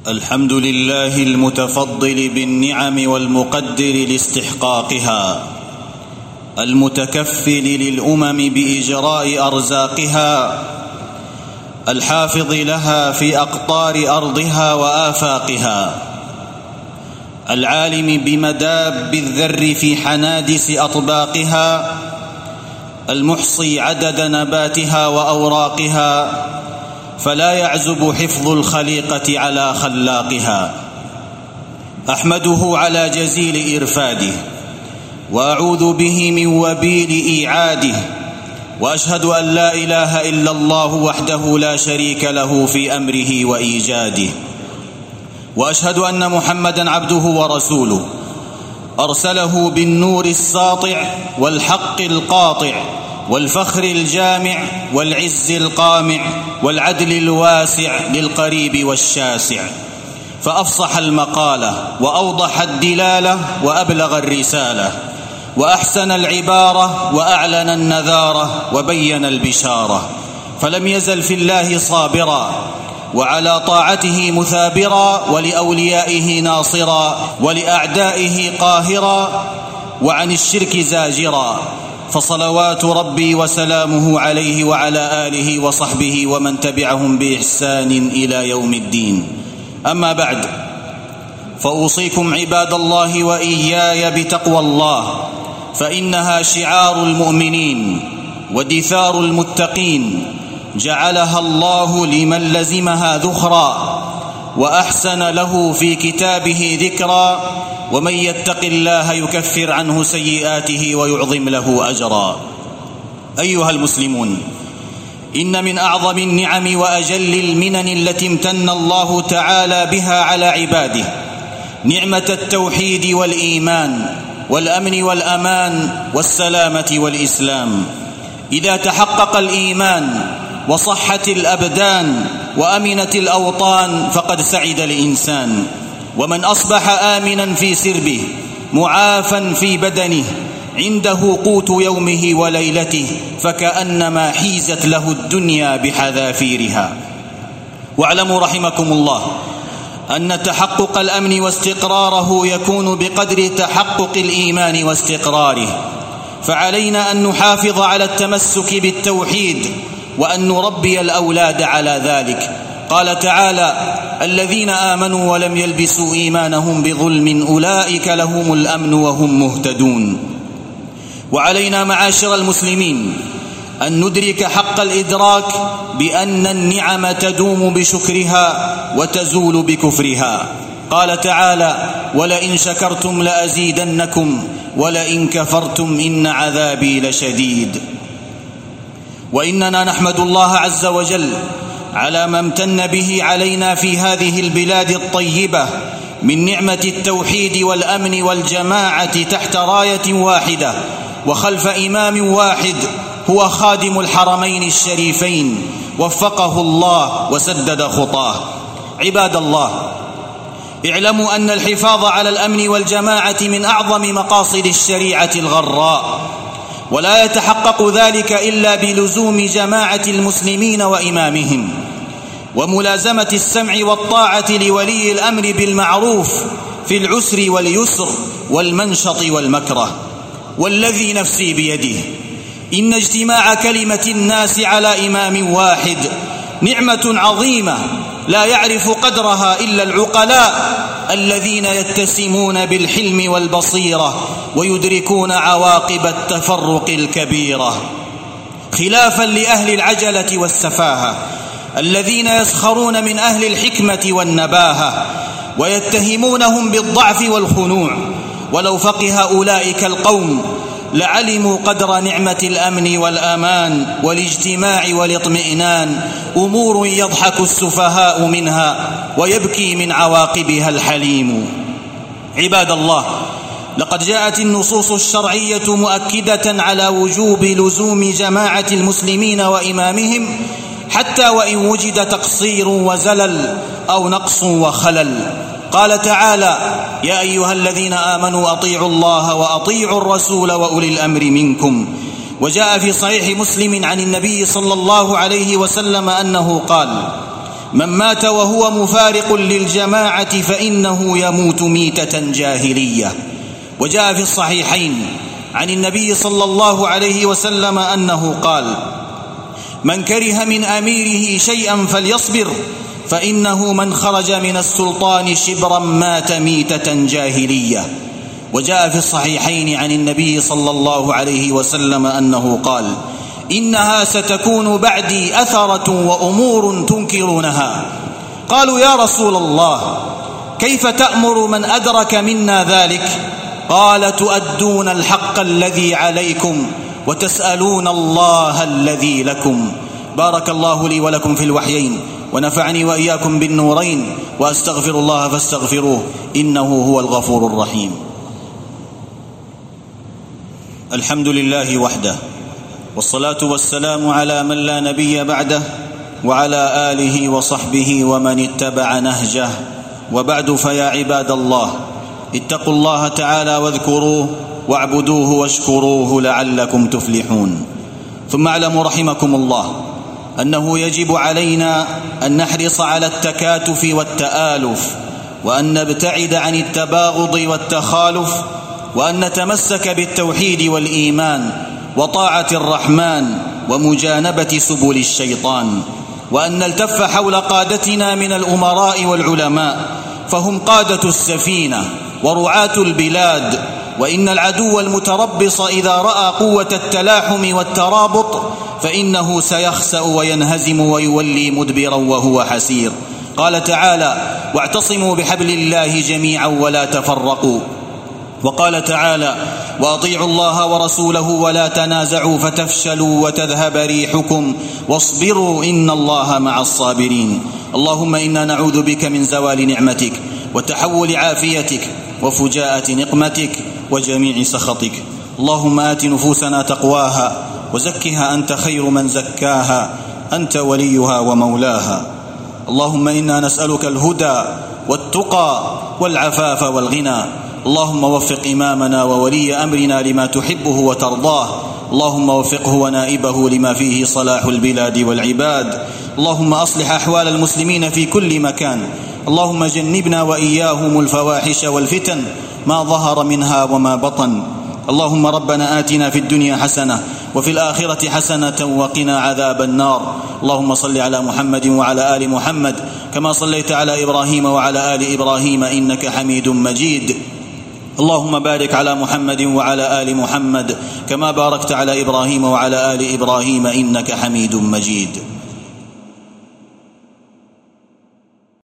الحمد لله المتفضل بالنعم والمقدر لاستحقاقها، المتكفل للأمم بإجراء أرزاقها، الحافظ لها في أقطار أرضها وآفاقها، العالم بمداب الذر في حنادس أطباقها، المحصي عدد نباتها وأوراقها، فلا يعزب حفظ الخليقة على خلاقها. أحمده على جزيل إرفاده، وأعوذ به من وبيل إيعاده، وأشهد أن لا إله إلا الله وحده لا شريك له في أمره وإيجاده، وأشهد أن محمدًا عبده ورسوله، أرسله بالنور الساطع والحق القاطع والفخر الجامع والعز القامع والعدل الواسع للقريب والشاسع، فأفصح المقالة وأوضح الدلالة وأبلغ الرسالة، وأحسن العبارة وأعلن النذارة وبين البشارة، فلم يزل في الله صابرا، وعلى طاعته مثابرا، ولأوليائه ناصرا، ولأعدائه قاهرا، وعن الشرك زاجرا، فصلوات ربي وسلامه عليه وعلى آله وصحبه ومن تبعهم بإحسان إلى يوم الدين. أما بعد، فأوصيكم عباد الله وإياي بتقوى الله، فإنها شعار المؤمنين ودثار المتقين، جعلها الله لمن لزمها ذخرا، وأحسن له في كتابه ذكرا، ومن يتق الله يكفر عنه سيئاته ويعظم له أجرا. أيها المسلمون، إن من أعظم النعم وأجل المنن التي امتن الله تعالى بها على عباده نعمة التوحيد والإيمان والأمن والأمان والسلامة والإسلام. إذا تحقق الإيمان وصحت الأبدان وأمنت الأوطان فقد سعد الإنسان، ومن أصبح آمنا في سربه معافا في بدنه عنده قوت يومه وليلته فكأنما حيزت له الدنيا بحذافيرها. واعلموا رحمكم الله أن تحقق الأمن واستقراره يكون بقدر تحقق الإيمان واستقراره، فعلينا أن نحافظ على التمسك بالتوحيد وأن نربي الأولاد على ذلك. قال تعالى: الذين آمنوا ولم يلبسوا إيمانهم بظلم أولئك لهم الأمن وهم مهتدون. وعلينا معاشر المسلمين أن ندرك حق الإدراك بأن النعم تدوم بشكرها وتزول بكفرها. قال تعالى: ولئن شكرتم لأزيدنكم ولئن كفرتم إن عذابي لشديد. وإننا نحمد الله عز وجل على ما امتن به علينا في هذه البلاد الطيبة من نعمة التوحيد والأمن والجماعة تحت راية واحدة وخلف إمام واحد هو خادم الحرمين الشريفين، وفقه الله وسدد خطاه. عباد الله، اعلموا أن الحفاظ على الأمن والجماعة من أعظم مقاصد الشريعة الغراء، ولا يتحقق ذلك إلا بلزوم جماعة المسلمين وإمامهم، وملازمة السمع والطاعة لولي الأمر بالمعروف في العسر واليسر والمنشط والمكره. والذي نفسي بيده إن اجتماع كلمة الناس على إمام واحد نعمة عظيمة لا يعرف قدرها إلا العقلاء الذين يتسمون بالحلم والبصيرة ويدركون عواقب التفرق الكبيرة، خلافا لأهل العجلة والسفاهة الذين يسخرون من أهل الحكمة والنباهة ويتهمونهم بالضعف والخنوع. ولو فقه أولئك القوم لعلموا قدر نعمة الأمن والأمان والاجتماع والاطمئنان، أمور يضحك السفهاء منها ويبكي من عواقبها الحليم. عباد الله، لقد جاءت النصوص الشرعية مؤكدة على وجوب لزوم جماعة المسلمين وإمامهم حتى وإن وجد تقصير وزلل أو نقص وخلل. قال تعالى: يا أيها الذين آمنوا أطيعوا الله وأطيعوا الرسول وأولي الأمر منكم. وجاء في صحيح مسلم عن النبي صلى الله عليه وسلم أنه قال: من مات وهو مفارق للجماعة فإنه يموت ميتة جاهلية. وجاء في الصحيحين عن النبي صلى الله عليه وسلم أنه قال: من كره من أميره شيئا فليصبر، فإنه من خرج من السلطان شبرا مات ميتة جاهلية. وجاء في الصحيحين عن النبي صلى الله عليه وسلم أنه قال: إنها ستكون بعدي أثرة وأمور تنكرونها. قالوا: يا رسول الله، كيف تأمر من أدرك منا ذلك؟ قال: تؤدون الحق الذي عليكم وتسألون الله الذي لكم. بارك الله لي ولكم في الوحيين، ونفعني وإياكم بالنورين، وأستغفر الله فاستغفروه إنه هو الغفور الرحيم. الحمد لله وحده، والصلاة والسلام على من لا نبي بعده، وعلى آله وصحبه ومن اتبع نهجه. وبعد، فيا عباد الله، اتقوا الله تعالى واذكروه واعبدوه واشكروه لعلكم تفلحون. ثم اعلموا رحمكم الله أنه يجب علينا أن نحرص على التكاتف والتآلف، وأن نبتعد عن التباغض والتخالف، وأن نتمسك بالتوحيد والإيمان وطاعة الرحمن ومجانبة سبل الشيطان، وأن نلتف حول قادتنا من الأمراء والعلماء، فهم قادة السفينة ورعاة البلاد. وإن العدو المتربص إذا رأى قوة التلاحم والترابط فإنه سيخسأ وينهزم ويولي مدبرا وهو حسير. قال تعالى: واعتصموا بحبل الله جميعا ولا تفرقوا. وقال تعالى: وأطيعوا الله ورسوله ولا تنازعوا فتفشلوا وتذهب ريحكم واصبروا إن الله مع الصابرين. اللهم إنا نعوذ بك من زوال نعمتك وتحول عافيتك وفجاءة نقمتك وجميع سخطك. اللهم آت نفوسنا تقواها وزكها أنت خير من زكاها، أنت وليها ومولاها. اللهم إنا نسألك الهدى والتقى والعفاف والغنى. اللهم وفق إمامنا وولي أمرنا لما تحبه وترضاه. اللهم وفقه ونائبه لما فيه صلاح البلاد والعباد. اللهم أصلح أحوال المسلمين في كل مكان. اللهم جنبنا وإياهم الفواحش والفتن ما ظهر منها وما بطن. اللهم ربنا آتنا في الدنيا حسنة وفي الآخرة حسنة وقنا عذاب النار. اللهم صل على محمد وعلى آل محمد كما صليت على إبراهيم وعلى آل إبراهيم إنك حميد مجيد. اللهم بارك على محمد وعلى آل محمد كما باركت على إبراهيم وعلى آل إبراهيم إنك حميد مجيد.